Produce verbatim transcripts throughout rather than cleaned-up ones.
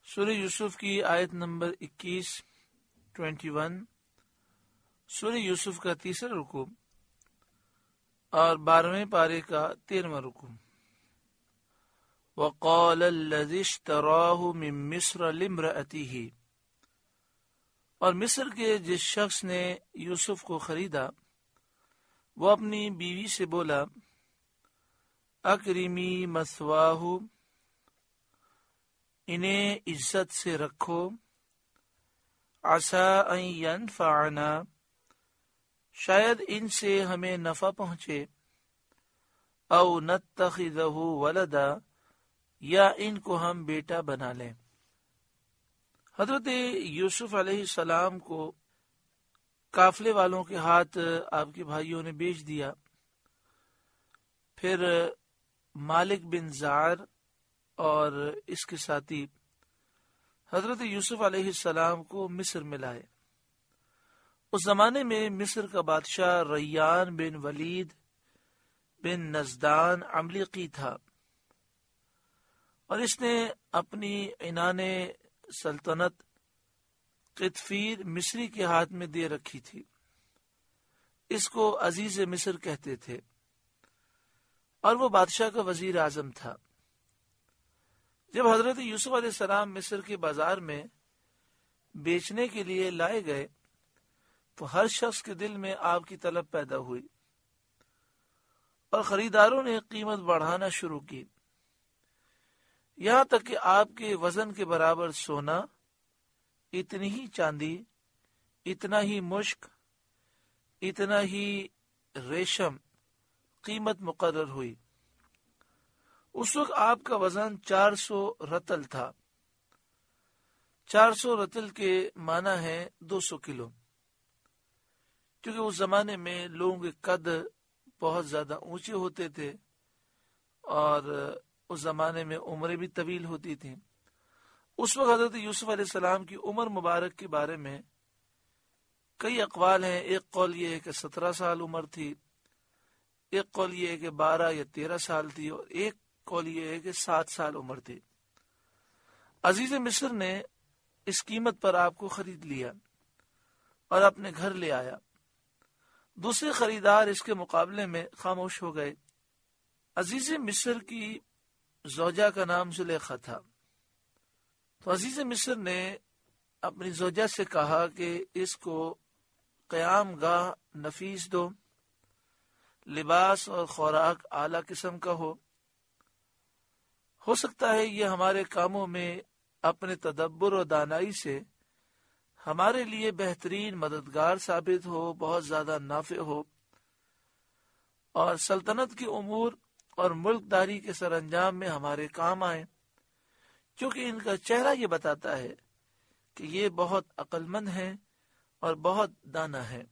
سورہ یوسف کی آیت نمبر اکیس ٹوینٹی ون، سورہ یوسف کا تیسرا رکوع اور بارہویں پارے کا تیرہواں رکوع۔ وقال الذي اشتراه من مصر لامرأته، اور مصر کے جس شخص نے یوسف کو خریدا وہ اپنی بیوی سے بولا اکرمی مثواہ، انہیں عزت سے رکھو، عسیٰ ان ینفعنا، شاید ان سے ہمیں نفع پہنچے، او نتخذہ ولدا، یا ان کو ہم بیٹا بنا لیں۔ حضرت یوسف علیہ السلام کو قافلے والوں کے ہاتھ آپ کے بھائیوں نے بیچ دیا، پھر مالک بن زعر اور اس کے ساتھی حضرت یوسف علیہ السلام کو مصر میں لائے۔ اس زمانے میں مصر کا بادشاہ ریان بن ولید بن نزدان عملیقی تھا، اور اس نے اپنی عنان سلطنت قطفیر مصری کے ہاتھ میں دے رکھی تھی۔ اس کو عزیز مصر کہتے تھے، اور وہ بادشاہ کا وزیر اعظم تھا۔ جب حضرت یوسف علیہ السلام مصر کے بازار میں بیچنے کے لیے لائے گئے تو ہر شخص کے دل میں آپ کی طلب پیدا ہوئی، اور خریداروں نے قیمت بڑھانا شروع کی، یہاں تک کہ آپ کے وزن کے برابر سونا، اتنی ہی چاندی، اتنا ہی مشک، اتنا ہی ریشم قیمت مقرر ہوئی۔ اس وقت آپ کا وزن چار سو رتل تھا۔ چار سو رتل کے معنی ہے دو سو کلو، کیونکہ اس زمانے میں لوگوں کے قد بہت زیادہ اونچے ہوتے تھے، اور اس زمانے میں عمریں بھی طویل ہوتی تھیں۔ اس وقت حضرت یوسف علیہ السلام کی عمر مبارک کے بارے میں کئی اقوال ہیں۔ ایک قول یہ ہے کہ سترہ سال عمر تھی، ایک قول یہ ہے کہ بارہ یا تیرہ سال تھی، اور ایک قول یہ ہے کہ سات سال عمر تھی۔ عزیز مصر نے اس قیمت پر آپ کو خرید لیا اور اپنے گھر لے آیا۔ دوسرے خریدار اس کے مقابلے میں خاموش ہو گئے۔ عزیز مصر کی زوجہ کا نام زلیخا تھا، تو عزیز مصر نے اپنی زوجہ سے کہا کہ اس کو قیام گاہ نفیس دو، لباس اور خوراک اعلیٰ قسم کا ہو ہو سکتا ہے یہ ہمارے کاموں میں اپنے تدبر و دانائی سے ہمارے لیے بہترین مددگار ثابت ہو، بہت زیادہ نافع ہو، اور سلطنت کے امور اور ملکداری کے سر انجام میں ہمارے کام آئے، کیونکہ ان کا چہرہ یہ بتاتا ہے کہ یہ بہت عقل مند ہے اور بہت دانا ہے۔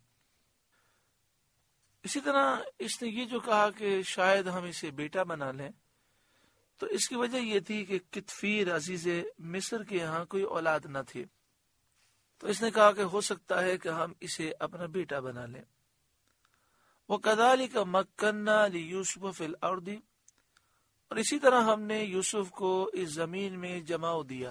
اسی طرح اس نے یہ جو کہا کہ شاید ہم اسے بیٹا بنا لیں، تو اس کی وجہ یہ تھی کہ قطفیر عزیز مصر کے یہاں کوئی اولاد نہ تھی، تو اس نے کہا کہ ہو سکتا ہے کہ ہم اسے اپنا بیٹا بنا لیں۔ وَكَذَلِكَ مَكَّنَّا لِيُوسُفَ فِي الْأَرْضِ، اور اسی طرح ہم نے یوسف کو اس زمین میں جماؤ دیا۔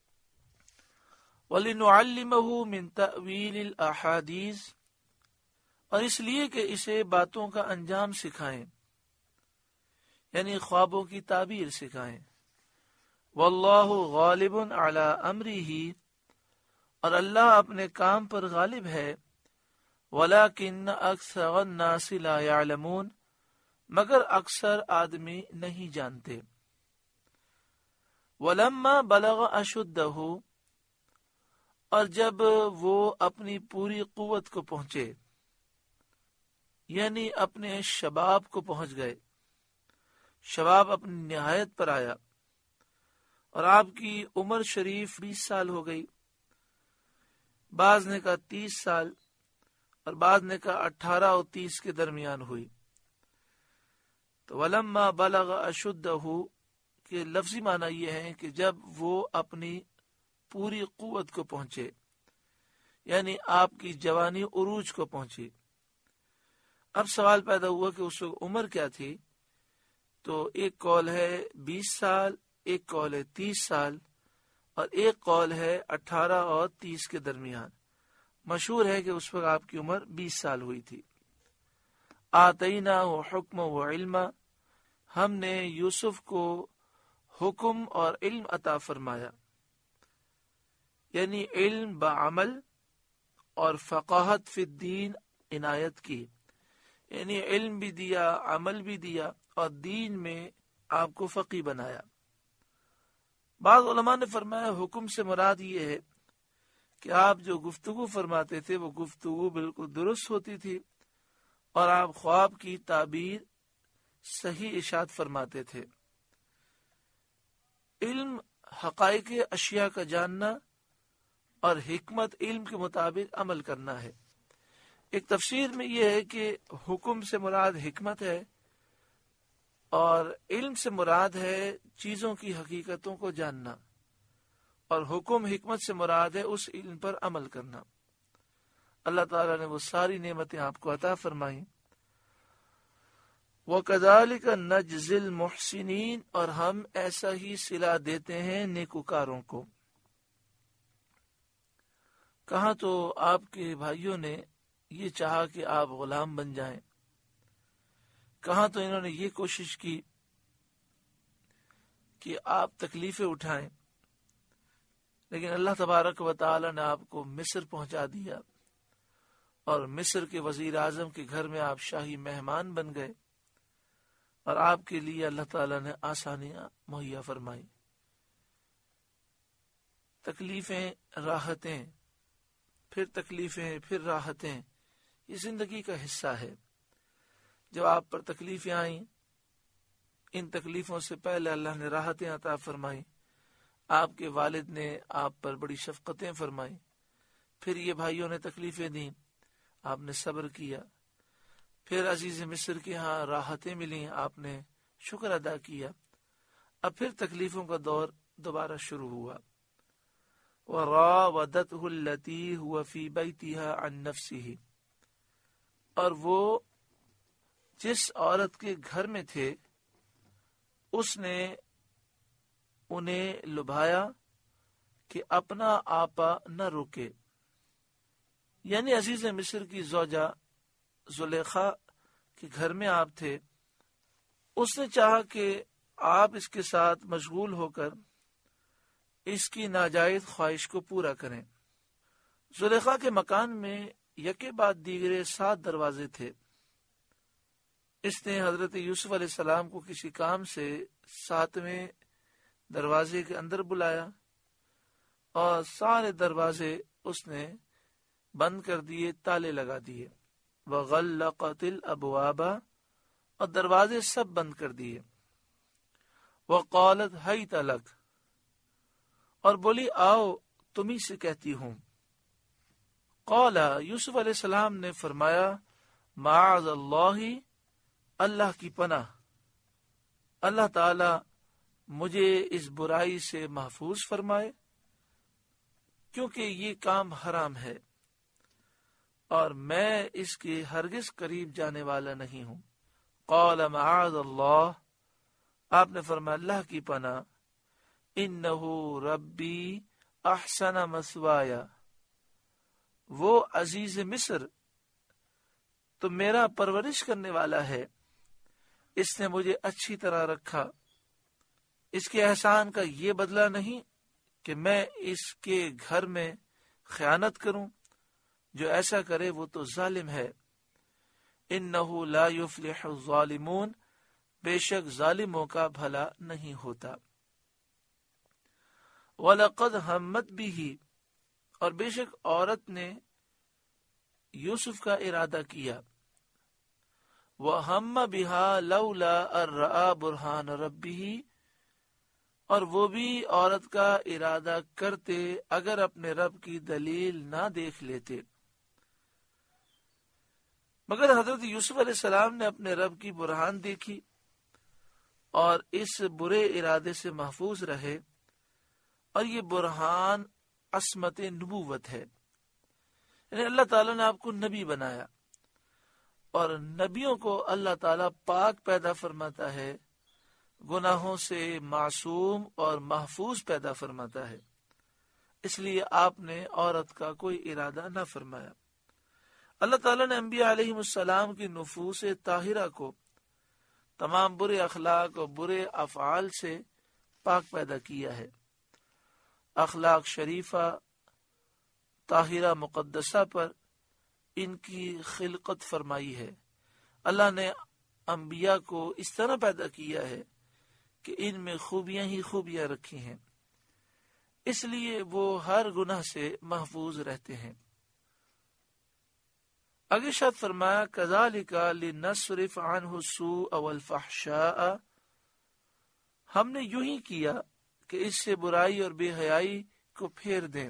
وَلِنُعَلِّمَهُ مِن تَأْوِيلِ الْأَحَادِيثِ، اور اس لیے کہ اسے باتوں کا انجام سکھائیں، یعنی خوابوں کی تعبیر سکھائیں۔ وَاللَّهُ غَالِبٌ عَلَى أَمْرِهِ، اور اللہ اپنے کام پر غالب ہے۔ وَلَكِنَّ أَكْثَرَ النَّاسِ لَا يَعْلَمُونَ، مگر اکثر آدمی نہیں جانتے۔ وَلَمَّا بَلَغَ أَشُدَّهُ، اور جب وہ اپنی پوری قوت کو پہنچے، یعنی اپنے شباب کو پہنچ گئے، شباب اپنی نہایت پر آیا، اور آپ کی عمر شریف بیس سال ہو گئی، بعض نے کہا تیس سال، اور بعض نے کہا اٹھارہ اور تیس کے درمیان ہوئی۔ تو ولما بلغ اشدہ کے لفظی معنی یہ ہے کہ جب وہ اپنی پوری قوت کو پہنچے، یعنی آپ کی جوانی عروج کو پہنچی۔ اب سوال پیدا ہوا کہ اس وقت عمر کیا تھی؟ تو ایک قول ہے بیس سال، ایک قول ہے تیس سال، اور ایک قول ہے اٹھارہ اور تیس کے درمیان۔ مشہور ہے کہ اس وقت آپ کی عمر بیس سال ہوئی تھی۔ آتینا و حکم و علم، ہم نے یوسف کو حکم اور علم عطا فرمایا، یعنی علم بعمل اور فقاہت فی الدین عنایت کی، یعنی علم بھی دیا، عمل بھی دیا اور دین میں آپ کو فقیہ بنایا۔ بعض علماء نے فرمایا حکم سے مراد یہ ہے کہ آپ جو گفتگو فرماتے تھے وہ گفتگو بالکل درست ہوتی تھی اور آپ خواب کی تعبیر صحیح ارشاد فرماتے تھے۔ علم حقائق اشیاء کا جاننا اور حکمت علم کے مطابق عمل کرنا ہے۔ ایک تفسیر میں یہ ہے کہ حکم سے مراد حکمت ہے اور علم سے مراد ہے چیزوں کی حقیقتوں کو جاننا، اور حکم حکمت سے مراد ہے اس علم پر عمل کرنا۔ اللہ تعالیٰ نے وہ ساری نعمتیں آپ کو عطا فرمائیں۔ وَكَذَلِكَ نَجْزِي الْمُحْسِنِينَ، اور ہم ایسا ہی صلہ دیتے ہیں نیکوکاروں کو۔ کہاں تو آپ کے بھائیوں نے یہ چاہا کہ آپ غلام بن جائیں، کہاں تو انہوں نے یہ کوشش کی کہ آپ تکلیفیں اٹھائیں، لیکن اللہ تبارک و تعالی نے آپ کو مصر پہنچا دیا اور مصر کے وزیر اعظم کے گھر میں آپ شاہی مہمان بن گئے، اور آپ کے لیے اللہ تعالی نے آسانیاں مہیا فرمائی۔ تکلیفیں، راحتیں، پھر تکلیفیں، پھر راحتیں، یہ زندگی کا حصہ ہے۔ جب آپ پر تکلیفیں آئیں، ان تکلیفوں سے پہلے اللہ نے راحتیں عطا فرمائیں، آپ کے والد نے آپ پر بڑی شفقتیں فرمائیں، پھر یہ بھائیوں نے تکلیفیں دیں، آپ نے صبر کیا، پھر عزیز مصر کے ہاں راحتیں ملیں، آپ نے شکر ادا کیا، اب پھر تکلیفوں کا دور دوبارہ شروع ہوا۔ وَرَاوَدَتْهُ الَّتِي هُوَ فِي بَيْتِهَا عَن نَفْسِهِ، اور وہ جس عورت کے گھر میں تھے اس نے انہیں لبھایا کہ اپنا آپا نہ روکے، یعنی عزیز مصر کی زوجہ زلیخا کے گھر میں آپ تھے، اس نے چاہا کہ آپ اس کے ساتھ مشغول ہو کر اس کی ناجائز خواہش کو پورا کریں۔ زلیخا کے مکان میں یکے بعد دیگرے سات دروازے تھے۔ اس نے حضرت یوسف علیہ السلام کو کسی کام سے ساتویں دروازے کے اندر بلایا اور سارے دروازے اس نے بند کر دیے، تالے لگا دیے۔ وَغَلَّقَتِ الْأَبْوَابَ، اور دروازے سب بند کر دیے۔ وَقَالَتْ هَيْتَ لَكَ، اور بولی آؤ تمہیں سے کہتی ہوں۔ قال، یوسف علیہ السلام نے فرمایا معاذ اللہ، اللہ کی پناہ، اللہ تعالی مجھے اس برائی سے محفوظ فرمائے، کیونکہ یہ کام حرام ہے اور میں اس کے ہرگز قریب جانے والا نہیں ہوں۔ قال معاذ اللہ، آپ نے فرمایا اللہ کی پناہ، انہ ربی احسن مثوایا، وہ عزیز مصر تو میرا پرورش کرنے والا ہے، اس نے مجھے اچھی طرح رکھا، اس کے احسان کا یہ بدلہ نہیں کہ میں اس کے گھر میں خیانت کروں، جو ایسا کرے وہ تو ظالم ہے۔ انہ لا یفلح الظالمون، بے شک ظالموں کا بھلا نہیں ہوتا۔ وَلَقَدْ هَمَّتْ بِهِ، اور بے شک عورت نے یوسف کا ارادہ کیا، وَهَمَّ بِهَا لَوْلَا أَن رَأَىٰ بُرْهَانَ رَبِّهِ، اور وہ بھی عورت کا ارادہ کرتے اگر اپنے رب کی دلیل نہ دیکھ لیتے، مگر حضرت یوسف علیہ السلام نے اپنے رب کی برہان دیکھی اور اس برے ارادے سے محفوظ رہے، اور یہ برہان عصمت نبوت ہے، یعنی اللہ تعالیٰ نے آپ کو نبی بنایا، اور نبیوں کو اللہ تعالیٰ پاک پیدا فرماتا ہے، گناہوں سے معصوم اور محفوظ پیدا فرماتا ہے۔ اس لیے آپ نے عورت کا کوئی ارادہ نہ فرمایا۔ اللہ تعالیٰ نے انبیاء علیہ السلام کی نفوس طاہرہ کو تمام برے اخلاق اور برے افعال سے پاک پیدا کیا ہے۔ اخلاق شریفہ طاہرہ مقدسہ پر ان کی خلقت فرمائی ہے۔ اللہ نے انبیاء کو اس طرح پیدا کیا ہے کہ ان میں خوبیاں ہی خوبیاں رکھی ہیں، اس لیے وہ ہر گناہ سے محفوظ رہتے ہیں۔ آگے ارشاد فرمایا کذالک لنصرف عنہ السوء والفحشاء، ہم نے یوں ہی کیا کہ اس سے برائی اور بے حیائی کو پھیر دیں۔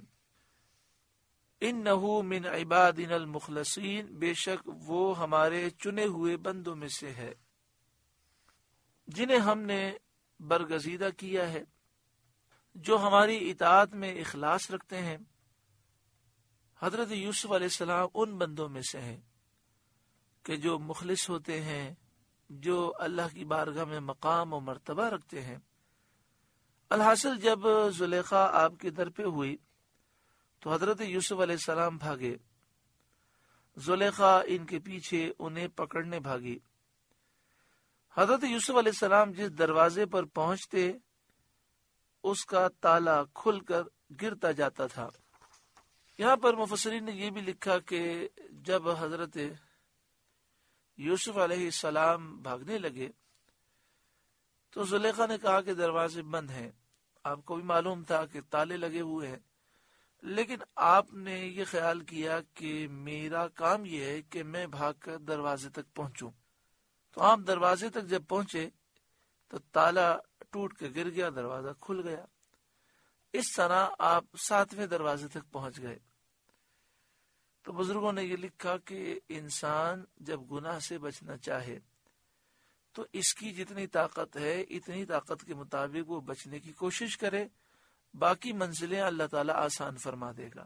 انہ من عبادنا المخلصین، بے شک وہ ہمارے چنے ہوئے بندوں میں سے ہے جنہیں ہم نے برگزیدہ کیا ہے، جو ہماری اطاعت میں اخلاص رکھتے ہیں۔ حضرت یوسف علیہ السلام ان بندوں میں سے ہیں کہ جو مخلص ہوتے ہیں، جو اللہ کی بارگاہ میں مقام و مرتبہ رکھتے ہیں۔ الحاصل جب زلیخا آپ کے در پہ ہوئی تو حضرت یوسف علیہ السلام بھاگے، زلیخا ان کے پیچھے انہیں پکڑنے بھاگی۔ حضرت یوسف علیہ السلام جس دروازے پر پہنچتے اس کا تالا کھل کر گرتا جاتا تھا۔ یہاں پر مفسرین نے یہ بھی لکھا کہ جب حضرت یوسف علیہ السلام بھاگنے لگے تو زلیخا نے کہا کہ دروازے بند ہیں۔ آپ کو بھی معلوم تھا کہ تالے لگے ہوئے ہیں، لیکن آپ نے یہ خیال کیا کہ میرا کام یہ ہے کہ میں بھاگ کر دروازے تک پہنچوں۔ تو آپ دروازے تک جب پہنچے تو تالا ٹوٹ کے گر گیا، دروازہ کھل گیا۔ اس طرح آپ ساتویں دروازے تک پہنچ گئے۔ تو بزرگوں نے یہ لکھا کہ انسان جب گناہ سے بچنا چاہے تو اس کی جتنی طاقت ہے اتنی طاقت کے مطابق وہ بچنے کی کوشش کرے، باقی منزلیں اللہ تعالیٰ آسان فرما دے گا۔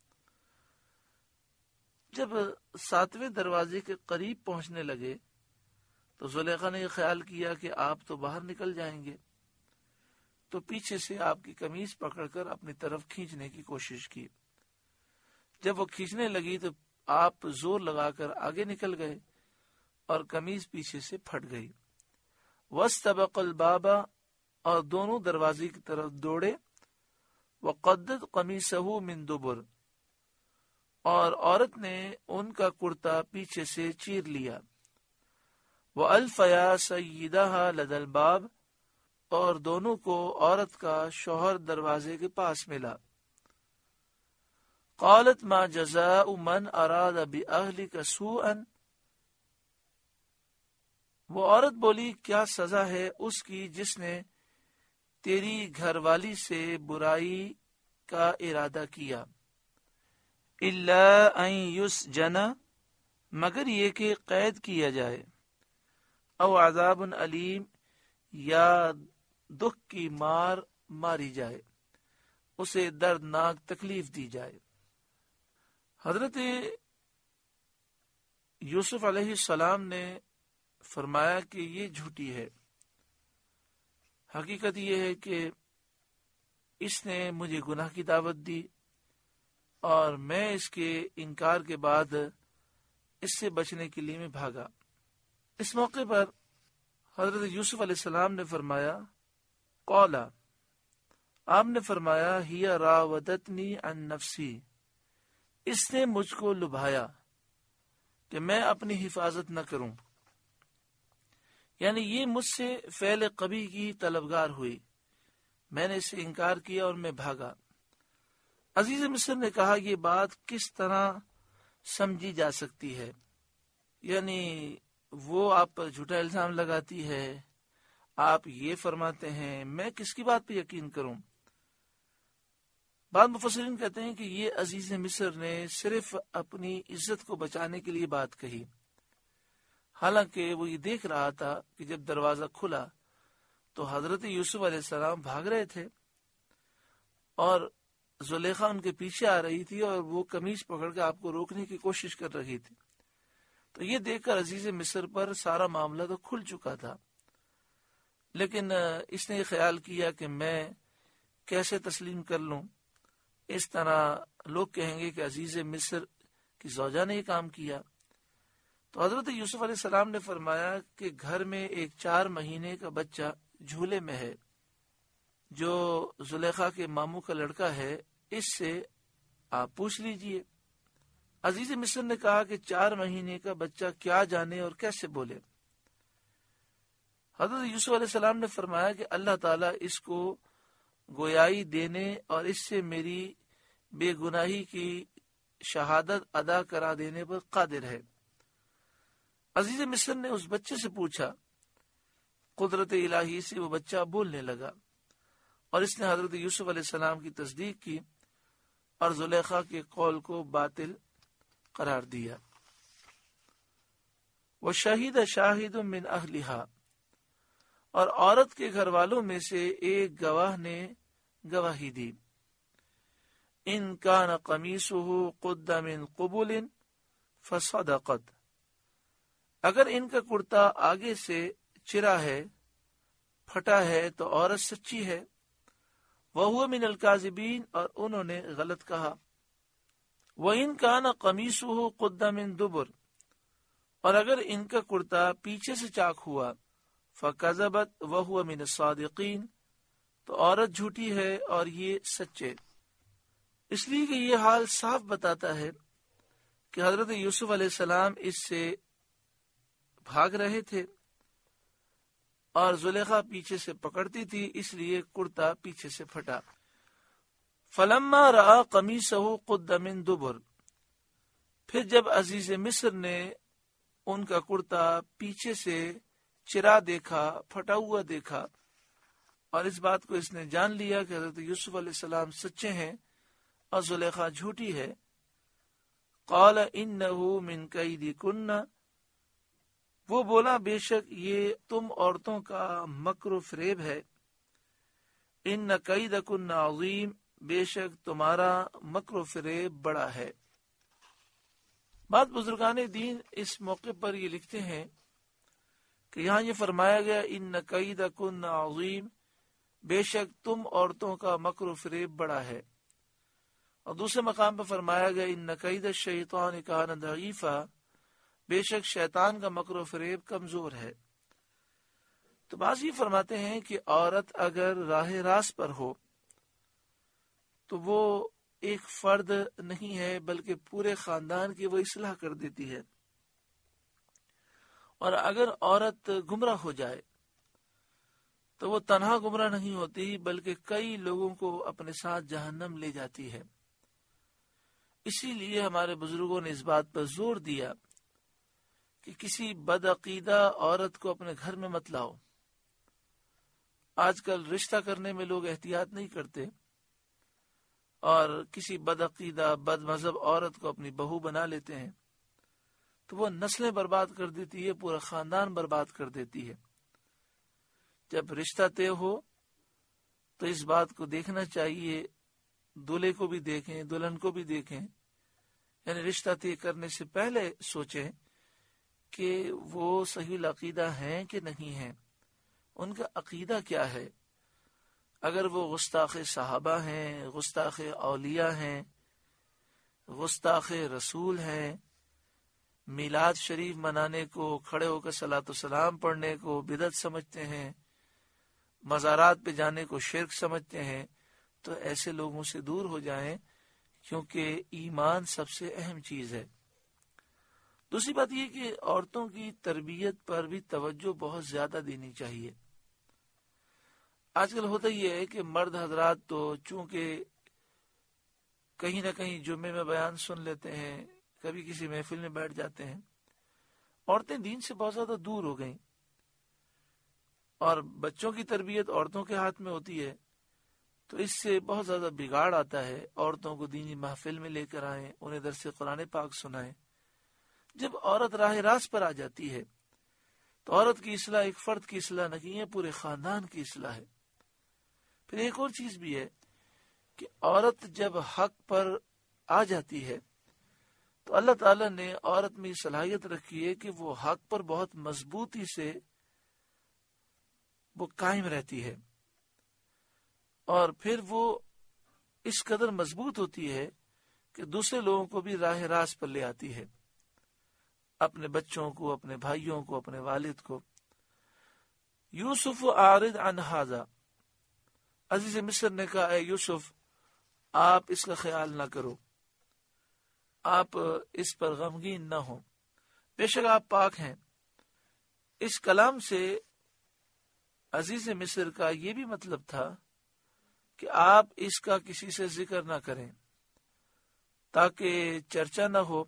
جب ساتویں دروازے کے قریب پہنچنے لگے تو زلیخا نے یہ خیال کیا کہ آپ تو باہر نکل جائیں گے، تو پیچھے سے آپ کی قمیض پکڑ کر اپنی طرف کھینچنے کی کوشش کی۔ جب وہ کھینچنے لگی تو آپ زور لگا کر آگے نکل گئے اور قمیض پیچھے سے پھٹ گئی۔ وَاسْتَبَقَ الْبَابَ، اور دونوں دروازے کی طرف دوڑے۔ وَقَدَّتْ قَمِيصَهُ مِن دُبُرٍ، اور عورت نے ان کا کرتا پیچھے سے چیر لیا۔ وَأَلْفَيَا سَيِّدَهَا لَدَى الْبَابِ، اور دونوں کو عورت کا شوہر دروازے کے پاس ملا۔ قالت ما جزاء من اراد بأهلك سوءا، وہ عورت بولی کیا سزا ہے اس کی جس نے تیری گھر والی سے برائی کا ارادہ کیا۔ الا ان یسجن، مگر یہ کہ قید کیا جائے، او عذاب علیم، یا دکھ کی مار ماری جائے، اسے دردناک تکلیف دی جائے۔ حضرت یوسف علیہ السلام نے فرمایا کہ یہ جھوٹی ہے، حقیقت یہ ہے کہ اس نے مجھے گناہ کی دعوت دی اور میں اس کے انکار کے بعد اس سے بچنے کے لیے میں بھاگا۔ اس موقع پر حضرت یوسف علیہ السلام نے فرمایا قولا، آپ نے فرمایا ہی راودتنی عن نفسی، اس نے مجھ کو لبھایا کہ میں اپنی حفاظت نہ کروں، یعنی یہ مجھ سے فعل قبیح کی طلبگار ہوئی، میں نے اسے انکار کیا اور میں بھاگا۔ عزیز مصر نے کہا یہ بات کس طرح سمجھی جا سکتی ہے، یعنی وہ آپ پر جھوٹا الزام لگاتی ہے، آپ یہ فرماتے ہیں، میں کس کی بات پہ یقین کروں؟ بعض مفسرین کہتے ہیں کہ یہ عزیز مصر نے صرف اپنی عزت کو بچانے کے لیے بات کہی، حالانکہ وہ یہ دیکھ رہا تھا کہ جب دروازہ کھلا تو حضرت یوسف علیہ السلام بھاگ رہے تھے اور زلیخا ان کے پیچھے آ رہی تھی اور وہ قمیض پکڑ کے آپ کو روکنے کی کوشش کر رہی تھی۔ تو یہ دیکھ کر عزیز مصر پر سارا معاملہ تو کھل چکا تھا، لیکن اس نے یہ خیال کیا کہ میں کیسے تسلیم کر لوں، اس طرح لوگ کہیں گے کہ عزیز مصر کی زوجہ نے یہ کام کیا. تو حضرت یوسف علیہ السلام نے فرمایا کہ گھر میں ایک چار مہینے کا بچہ جھولے میں ہے جو زلیخا کے ماموں کا لڑکا ہے، اس سے آپ پوچھ لیجئے. عزیز مصر نے کہا کہ چار مہینے کا بچہ کیا جانے اور کیسے بولے. حضرت یوسف علیہ السلام نے فرمایا کہ اللہ تعالیٰ اس کو گویائی دینے اور اس سے میری بے گناہی کی شہادت ادا کرا دینے پر قادر ہے. عزیز مصر نے اس بچے سے پوچھا. قدرت الہی سے وہ بچہ بولنے لگا اور اس نے حضرت یوسف علیہ السلام کی تصدیق کی اور زلیخا کے قول کو باطل قرار دیا. وَشَهِدَ شَاهِدٌ مِّنْ أَهْلِهَا، اور عورت کے گھر والوں میں سے ایک گواہ نے گواہی دی. ان کان قمیصہ قد من قبل فصدقت، اگر ان کا کرتا آگے سے چرا ہے، پھٹا ہے، تو عورت سچی ہے. وہو من الکاذبین، اور انہوں نے غلط کہا. وَإِن كَانَ قَمِيصُهُ قُدَّ مِن دُبُرٍ، اور اگر ان کا کرتا پیچھے سے چاک ہوا، فَكَذَبَتْ وَهُوَ مِنَ الصَّادِقِينَ، تو عورت جھوٹی ہے اور یہ سچے. اس لیے کہ یہ حال صاف بتاتا ہے کہ حضرت یوسف علیہ السلام اس سے بھاگ رہے تھے اور زلیخا پیچھے سے پکڑتی تھی، اس لیے کرتا پیچھے سے پھٹا. فلما رأى قمیصہ قد من دبر، پھر جب عزیز مصر نے ان کا کرتا پیچھے سے چرا دیکھا، پھٹا ہوا دیکھا، اور اس بات کو اس نے جان لیا کہ حضرت یوسف علیہ السلام سچے ہیں اور زلیخا جھوٹی ہے. قال انہ من کیدکن، وہ بولا بے شک یہ تم عورتوں کا مکر و فریب ہے. ان کیدکن عظیم، بے شک تمہارا مکر و فریب بڑا ہے. بعض بزرگان دین اس موقع پر یہ لکھتے ہیں کہ یہاں یہ فرمایا گیا ان کیدکن عظیم، بے شک تم عورتوں کا مکر و فریب بڑا ہے. اور دوسرے مقام پر فرمایا گیا ان کید الشیطان کان ضعیفا، بے شک شیطان کا مکر و فریب کمزور ہے. تو بعض یہ فرماتے ہیں کہ عورت اگر راہ راست پر ہو تو وہ ایک فرد نہیں ہے بلکہ پورے خاندان کی وہ اصلاح کر دیتی ہے، اور اگر عورت گمراہ ہو جائے تو وہ تنہا گمراہ نہیں ہوتی بلکہ کئی لوگوں کو اپنے ساتھ جہنم لے جاتی ہے. اسی لیے ہمارے بزرگوں نے اس بات پر زور دیا کہ کسی بدعقیدہ عورت کو اپنے گھر میں مت لاؤ. آج کل رشتہ کرنے میں لوگ احتیاط نہیں کرتے اور کسی بدعقیدہ بد مذہب عورت کو اپنی بہو بنا لیتے ہیں، تو وہ نسلیں برباد کر دیتی ہے، پورا خاندان برباد کر دیتی ہے. جب رشتہ طے ہو تو اس بات کو دیکھنا چاہیے، دولہے کو بھی دیکھیں، دلہن کو بھی دیکھیں، یعنی رشتہ طے کرنے سے پہلے سوچیں کہ وہ صحیح العقیدہ ہیں کہ نہیں ہیں، ان کا عقیدہ کیا ہے. اگر وہ گستاخ صحابہ ہیں، گستاخ اولیاء ہیں، گستاخ رسول ہیں، میلاد شریف منانے کو، کھڑے ہو کر صلاۃ و سلام پڑھنے کو بدعت سمجھتے ہیں، مزارات پہ جانے کو شرک سمجھتے ہیں، تو ایسے لوگوں سے دور ہو جائیں، کیونکہ ایمان سب سے اہم چیز ہے. دوسری بات یہ کہ عورتوں کی تربیت پر بھی توجہ بہت زیادہ دینی چاہیے. آج کل ہوتا یہ ہے کہ مرد حضرات تو چونکہ کہیں نہ کہیں جمعے میں بیان سن لیتے ہیں، کبھی کسی محفل میں بیٹھ جاتے ہیں، عورتیں دین سے بہت زیادہ دور ہو گئیں، اور بچوں کی تربیت عورتوں کے ہاتھ میں ہوتی ہے، تو اس سے بہت زیادہ بگاڑ آتا ہے. عورتوں کو دینی محفل میں لے کر آئیں، انہیں درس قرآن پاک سنائیں. جب عورت راہ راست پر آ جاتی ہے تو عورت کی اصلاح ایک فرد کی اصلاح نہیں ہے، پورے خاندان کی اصلاح ہے. پھر ایک اور چیز بھی ہے کہ عورت جب حق پر آ جاتی ہے تو اللہ تعالیٰ نے عورت میں صلاحیت رکھی ہے کہ وہ حق پر بہت مضبوطی سے وہ قائم رہتی ہے، اور پھر وہ اس قدر مضبوط ہوتی ہے کہ دوسرے لوگوں کو بھی راہ راست پر لے آتی ہے، اپنے بچوں کو، اپنے بھائیوں کو، اپنے والد کو۔ یوسف اعرض عن ھذا، عزیز مصر نے کہا اے یوسف آپ اس کا خیال نہ کرو، آپ اس پر غمگین نہ ہو، بے شک آپ پاک ہیں۔ اس کلام سے عزیز مصر کا یہ بھی مطلب تھا کہ آپ اس کا کسی سے ذکر نہ کریں تاکہ چرچا نہ ہو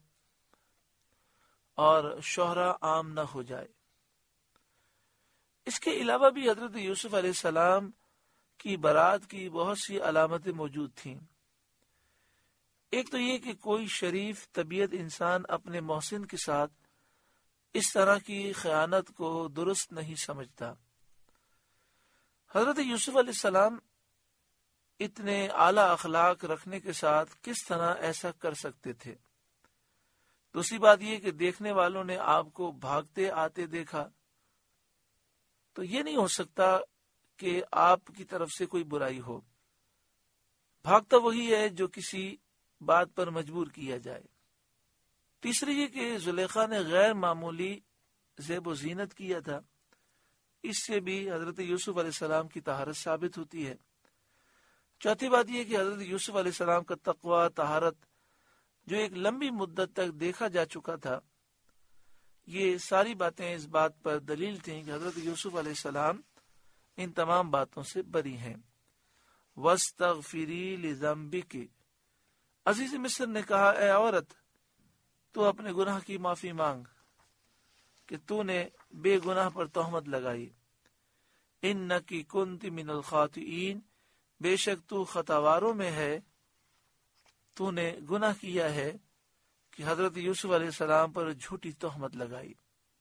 اور شہرہ عام نہ ہو جائے۔ اس کے علاوہ بھی حضرت یوسف علیہ السلام کی برات کی بہت سی علامتیں موجود تھیں۔ ایک تو یہ کہ کوئی شریف طبیعت انسان اپنے محسن کے ساتھ اس طرح کی خیانت کو درست نہیں سمجھتا۔ حضرت یوسف علیہ السلام اتنے اعلیٰ اخلاق رکھنے کے ساتھ کس طرح ایسا کر سکتے تھے؟ دوسری بات یہ کہ دیکھنے والوں نے آپ کو بھاگتے آتے دیکھا، تو یہ نہیں ہو سکتا کہ آپ کی طرف سے کوئی برائی ہو۔ بھاگتا وہی ہے جو کسی بات پر مجبور کیا جائے۔ تیسری یہ کہ زلیخا نے غیر معمولی زیب و زینت کیا تھا، اس سے بھی حضرت یوسف علیہ السلام کی طہارت ثابت ہوتی ہے۔ چوتھی بات یہ کہ حضرت یوسف علیہ السلام کا تقوی، طہارت جو ایک لمبی مدت تک دیکھا جا چکا تھا، یہ ساری باتیں اس بات پر دلیل تھیں کہ حضرت یوسف علیہ السلام ان تمام باتوں سے بری ہیں۔ وَاسْتَغْفِرِي لِذَنبِكِ، عزیز مصر نے کہا اے عورت تو اپنے گناہ کی معافی مانگ کہ تو نے بے گناہ پر تہمت لگائی۔ اِنَّكِ كُنْتِ مِنَ الْخَاطِئِينَ، بے شک تو خطاواروں میں ہے، تو نے گناہ کیا ہے کہ حضرت یوسف علیہ السلام پر جھوٹی تہمت لگائی۔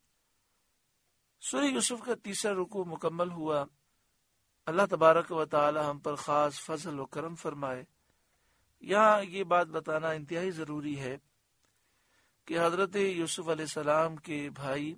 سورہ یوسف کا تیسرا رکوع مکمل ہوا۔ اللہ تبارک و تعالی ہم پر خاص فضل و کرم فرمائے۔ یہاں یہ بات بتانا انتہائی ضروری ہے کہ حضرت یوسف علیہ السلام کے بھائی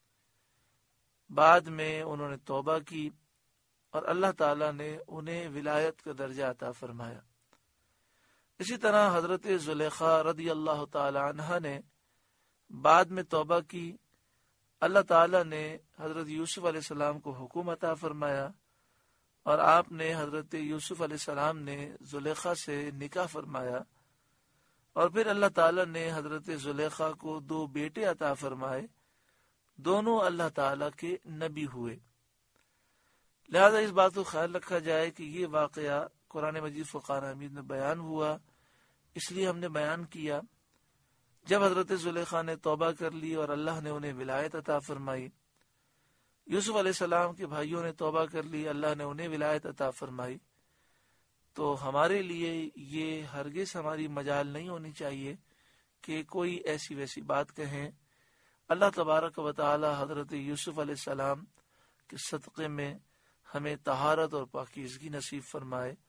بعد میں انہوں نے توبہ کی اور اللہ تعالی نے انہیں ولایت کا درجہ عطا فرمایا۔ اسی طرح حضرت زلیخا رضی اللہ تعالی عنہ نے بعد میں توبہ کی، اللہ تعالی نے حضرت یوسف علیہ السلام کو حکم عطا فرمایا اور آپ نے حضرت یوسف علیہ السلام نے زلیخا سے نکاح فرمایا، اور پھر اللہ تعالی نے حضرت زلیخا کو دو بیٹے عطا فرمائے، دونوں اللہ تعالی کے نبی ہوئے۔ لہذا اس بات کو خیال رکھا جائے کہ یہ واقعہ قرآن مجید فرقان حمید میں بیان ہوا، اس لیے ہم نے بیان کیا۔ جب حضرت زلیخا نے توبہ کر لی اور اللہ نے انہیں ولایت عطا فرمائی، یوسف علیہ السلام کے بھائیوں نے توبہ کر لی، اللہ نے انہیں ولایت عطا فرمائی، تو ہمارے لیے یہ ہرگز ہماری مجال نہیں ہونی چاہیے کہ کوئی ایسی ویسی بات کہیں۔ اللہ تبارک و تعالی حضرت یوسف علیہ السلام کے صدقے میں ہمیں طہارت اور پاکیزگی نصیب فرمائے۔